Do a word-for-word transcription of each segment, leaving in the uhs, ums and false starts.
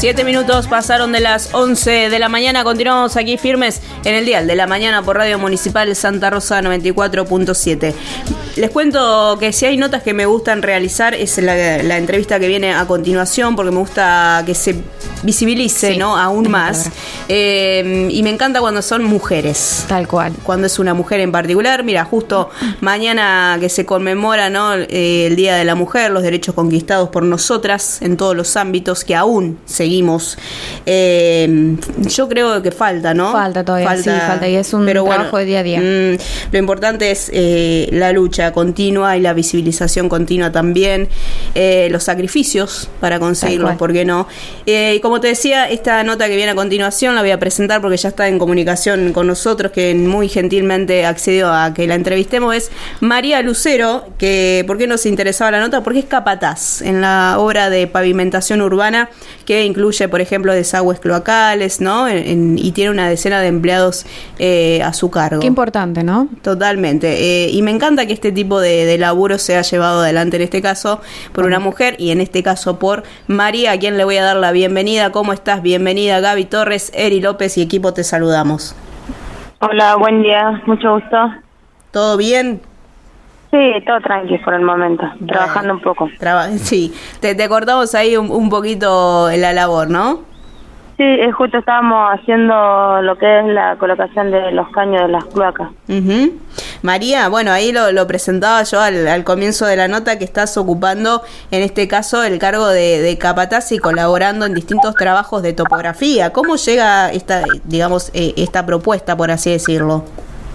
Siete minutos pasaron de las once de la mañana. Continuamos aquí firmes en el dial de la mañana por Radio Municipal Santa Rosa noventa y cuatro punto siete. Les cuento que si hay notas que me gustan realizar es la, la entrevista que viene a continuación, porque me gusta que se visibilice, sí, ¿no? Aún más. Eh, y me encanta cuando son mujeres. Tal cual. Cuando es una mujer en particular. Mira, justo mañana que se conmemora, ¿no? Eh, el Día de la Mujer, los derechos conquistados por nosotras en todos los ámbitos que aún seguimos. Eh, yo creo que falta, ¿no? Falta todavía, falta, sí, falta. Y es un pero trabajo bueno, de día a día. Mmm, lo importante es eh, la lucha continua y la visibilización continua también, eh, los sacrificios para conseguirlos, ¿por qué no? Eh, y como te decía, esta nota que viene a continuación la voy a presentar porque ya está en comunicación con nosotros, que muy gentilmente accedió a que la entrevistemos. Es María Lucero, que ¿por qué nos interesaba la nota? Porque es capataz en la obra de pavimentación urbana, que incluye, por ejemplo, desagües cloacales, ¿no? En, en, y tiene una decena de empleados eh, a su cargo. Qué importante, ¿no? Totalmente. Eh, y me encanta que este tipo de, de laburo sea llevado adelante, en este caso, por una mujer, y en este caso por María, a quien le voy a dar la bienvenida. ¿Cómo estás? Bienvenida, Gaby Torres, Eri López y equipo, te saludamos. Hola, buen día, mucho gusto. ¿Todo bien? Sí, todo tranqui por el momento, bueno, trabajando un poco. Traba- sí, te, te cortamos ahí un, un poquito la labor, ¿no? Sí, es justo estábamos haciendo lo que es la colocación de los caños de las cloacas. Uh-huh. María, bueno, ahí lo, lo presentaba yo al, al comienzo de la nota, que estás ocupando, en este caso, el cargo de, de capataz y colaborando en distintos trabajos de topografía. ¿Cómo llega esta, digamos, eh, esta propuesta, por así decirlo?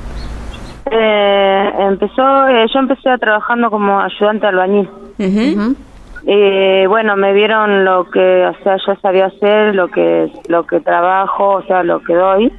Eh, empezó, eh, yo empecé trabajando como ayudante albañil. Uh-huh. Uh-huh. Y bueno, me vieron lo que, o sea, yo sabía hacer, lo que lo que trabajo, o sea, lo que doy.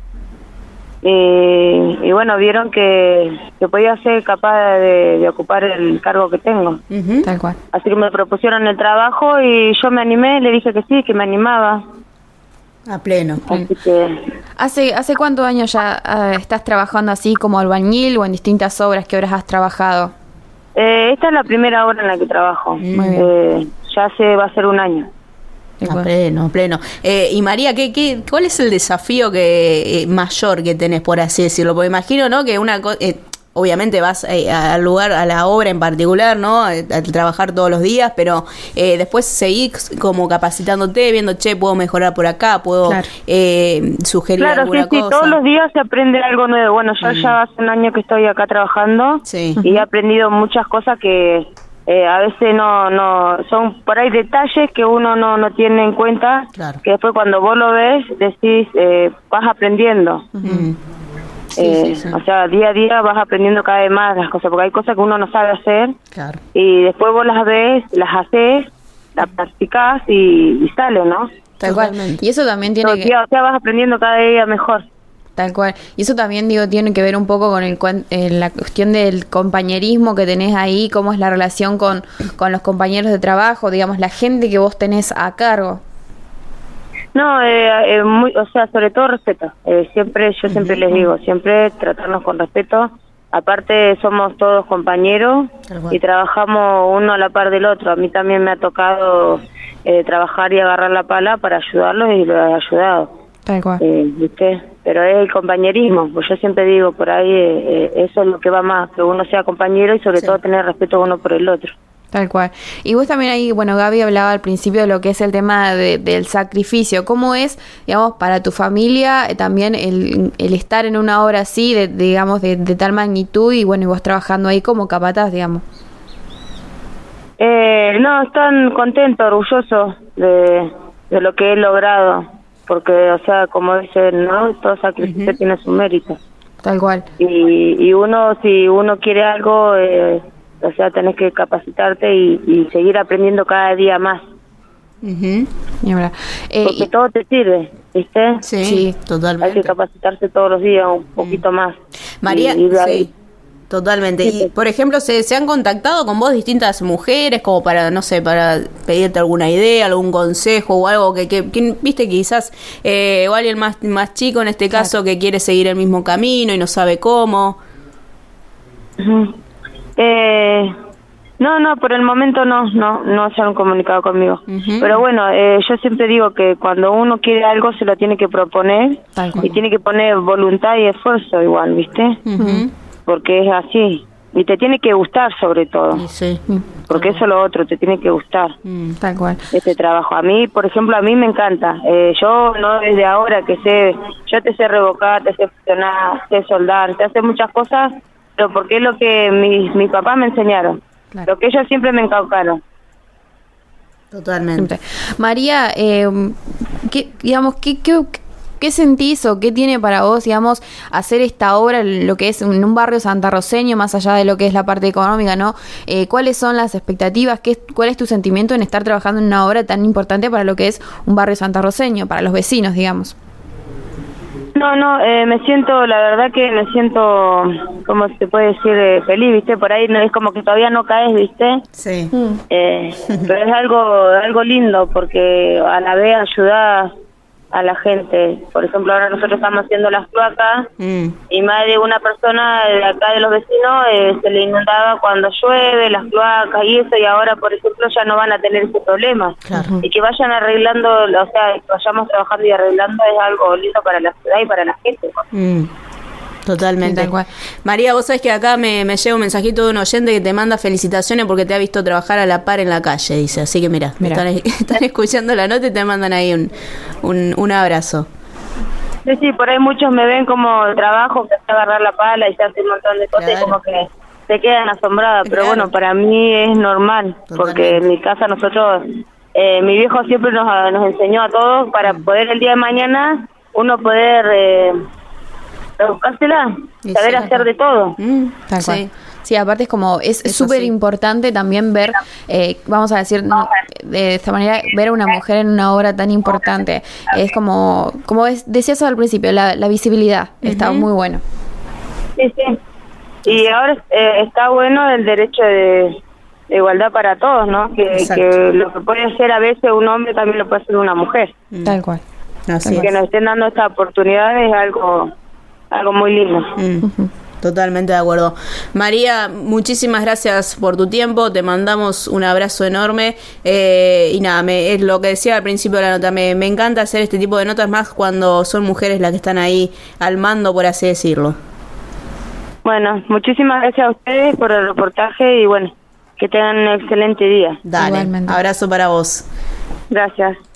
Y, y bueno, vieron que, que podía ser capaz de, de ocupar el cargo que tengo. Uh-huh. Tal cual. Así que me propusieron el trabajo y yo me animé, le dije que sí, que me animaba. A pleno. Así que... ¿Hace, hace cuántos años ya uh, estás trabajando así como albañil o en distintas obras? ¿Qué obras has trabajado? Eh, esta es la primera obra en la que trabajo. Muy bien. Eh, ya se va a ser un año. A pleno, pleno. Eh, y María, ¿qué, qué, ¿cuál es el desafío que eh, mayor que tenés, por así decirlo? Porque imagino, ¿no? Que una co- eh, obviamente vas eh, al lugar, a la obra en particular, ¿no? A, a trabajar todos los días, pero eh, después seguís como capacitándote, viendo, che, puedo mejorar por acá, puedo claro. eh, sugerir claro, alguna sí, sí, cosa. todos los días se aprende algo nuevo. Bueno, yo mm. ya hace un año que estoy acá trabajando, sí, y he aprendido muchas cosas que eh, a veces no, no, son por ahí detalles que uno no, no tiene en cuenta, claro. que después cuando vos lo ves, decís, eh, vas aprendiendo. Uh-huh. Sí, eh, sí, sí. O sea, día a día vas aprendiendo cada vez más las cosas, porque hay cosas que uno no sabe hacer, claro. y después vos las ves, las haces, las practicás y, y sale, ¿no? Tal cual. Y eso también tiene que... O sea, vas aprendiendo cada día mejor. Tal cual. Y eso también, digo, tiene que ver un poco con el eh, la cuestión del compañerismo que tenés ahí, cómo es la relación con, con los compañeros de trabajo, digamos, la gente que vos tenés a cargo. No, eh, eh, muy, o sea, sobre todo respeto. Eh, siempre, yo siempre uh-huh. les digo, siempre tratarnos con respeto. Aparte, somos todos compañeros y trabajamos uno a la par del otro. A mí también me ha tocado eh, trabajar y agarrar la pala para ayudarlos y lo he ayudado. Tal cual. Eh, ¿viste? Pero es el compañerismo, pues yo siempre digo, por ahí eh, eh, eso es lo que va más, que uno sea compañero y sobre sí. todo tener respeto uno por el otro. Tal cual. Y vos también ahí, bueno, Gaby hablaba al principio de lo que es el tema de, del sacrificio. ¿Cómo es, digamos, para tu familia eh, también el, el estar en una obra así, de, de, digamos, de, de tal magnitud y bueno, y vos trabajando ahí como capataz, digamos? Eh, no, están contentos, orgullosos de, de lo que he logrado. Porque, o sea, como dicen, ¿no? Todo sacrificio uh-huh. tiene su mérito. Tal cual. Y, y uno, si uno quiere algo, eh, o sea, tenés que capacitarte y, y seguir aprendiendo cada día más. Uh-huh. Y ahora, eh, Porque y... todo te sirve, ¿viste? Sí, sí, totalmente. Hay que capacitarse todos los días un poquito mm. más. María, y, y sí. Totalmente. Y, por ejemplo, ¿se, ¿se han contactado con vos distintas mujeres como para, no sé, para pedirte alguna idea, algún consejo o algo que, que, que viste, quizás, eh, o alguien más, más chico en este caso, claro, que quiere seguir el mismo camino y no sabe cómo? Uh-huh. Eh, No, no, por el momento no, no, no se han comunicado conmigo. Ujú. Pero bueno, eh, yo siempre digo que cuando uno quiere algo se lo tiene que proponer Tal cual. y tiene que poner voluntad y esfuerzo igual, ¿viste? Ujú. Porque es así. Y te tiene que gustar sobre todo, Y sí. porque eso es lo otro, te tiene que gustar Mm. Tal cual. este trabajo. A mí, por ejemplo, a mí me encanta. Eh, yo no desde ahora que sé, yo te sé revocar, te sé fusionar, sé soldar, te hacer muchas cosas, pero porque es lo que mis, mis papás me enseñaron. Claro. Lo que ellos siempre me encaucaron. Totalmente. María, eh, ¿qué, digamos, qué, qué, qué sentís o qué tiene para vos, digamos, hacer esta obra, lo que es en un barrio santarroceño, más allá de lo que es la parte económica, ¿no? Eh, ¿Cuáles son las expectativas? ¿Qué, ¿Cuál es tu sentimiento en estar trabajando en una obra tan importante para lo que es un barrio santarroceño, para los vecinos, digamos? No, no, eh, me siento, la verdad que me siento, ¿cómo se puede decir? Eh, feliz, ¿viste? Por ahí no es como que todavía no caes, ¿viste? Sí. Eh, pero es algo algo lindo porque a la vez ayuda a la gente. Por ejemplo, ahora nosotros estamos haciendo las cloacas Mm. y más de una persona de acá de los vecinos eh, se le inundaba cuando llueve, las cloacas y eso, y ahora, por ejemplo, ya no van a tener ese problema. Claro. Y que vayan arreglando, o sea, que vayamos trabajando y arreglando es algo lindo para la ciudad y para la gente. Mm. Totalmente. Sí, tal cual. María, vos sabés que acá me, me llega un mensajito de un oyente que te manda felicitaciones porque te ha visto trabajar a la par en la calle, dice. Así que mira, Mirá. están, están escuchando la nota y te mandan ahí un, un, un abrazo. Sí, sí, por ahí muchos me ven como trabajo, que se agarrar la pala y se hace un montón de cosas Claro. y como que se quedan asombradas. Pero Claro. bueno, para mí es normal, porque en mi casa nosotros, eh, mi viejo siempre nos, nos enseñó a todos para poder el día de mañana uno poder eh, buscársela, Y saber sí. hacer de todo. Mm. Tal cual. Sí. Sí, aparte es como, es Eso súper sí. importante también ver, eh, vamos a decir, de esta manera, ver a una mujer en una obra tan importante. Es como, como es, decías al principio, la, la visibilidad está Ujú. muy bueno. Sí, sí. Y ahora eh, está bueno el derecho de, de igualdad para todos, ¿no? Que, Exacto. que lo que puede hacer a veces un hombre también lo puede hacer una mujer. Mm. Tal cual. Así Que es. nos estén dando esta oportunidad es algo algo muy lindo. Mm. Totalmente de acuerdo. María, muchísimas gracias por tu tiempo, te mandamos un abrazo enorme eh, y nada, me, es lo que decía al principio de la nota, me, me encanta hacer este tipo de notas más cuando son mujeres las que están ahí al mando, por así decirlo. Bueno, muchísimas gracias a ustedes por el reportaje y bueno, que tengan un excelente día. Dale, Igualmente. abrazo para vos. Gracias.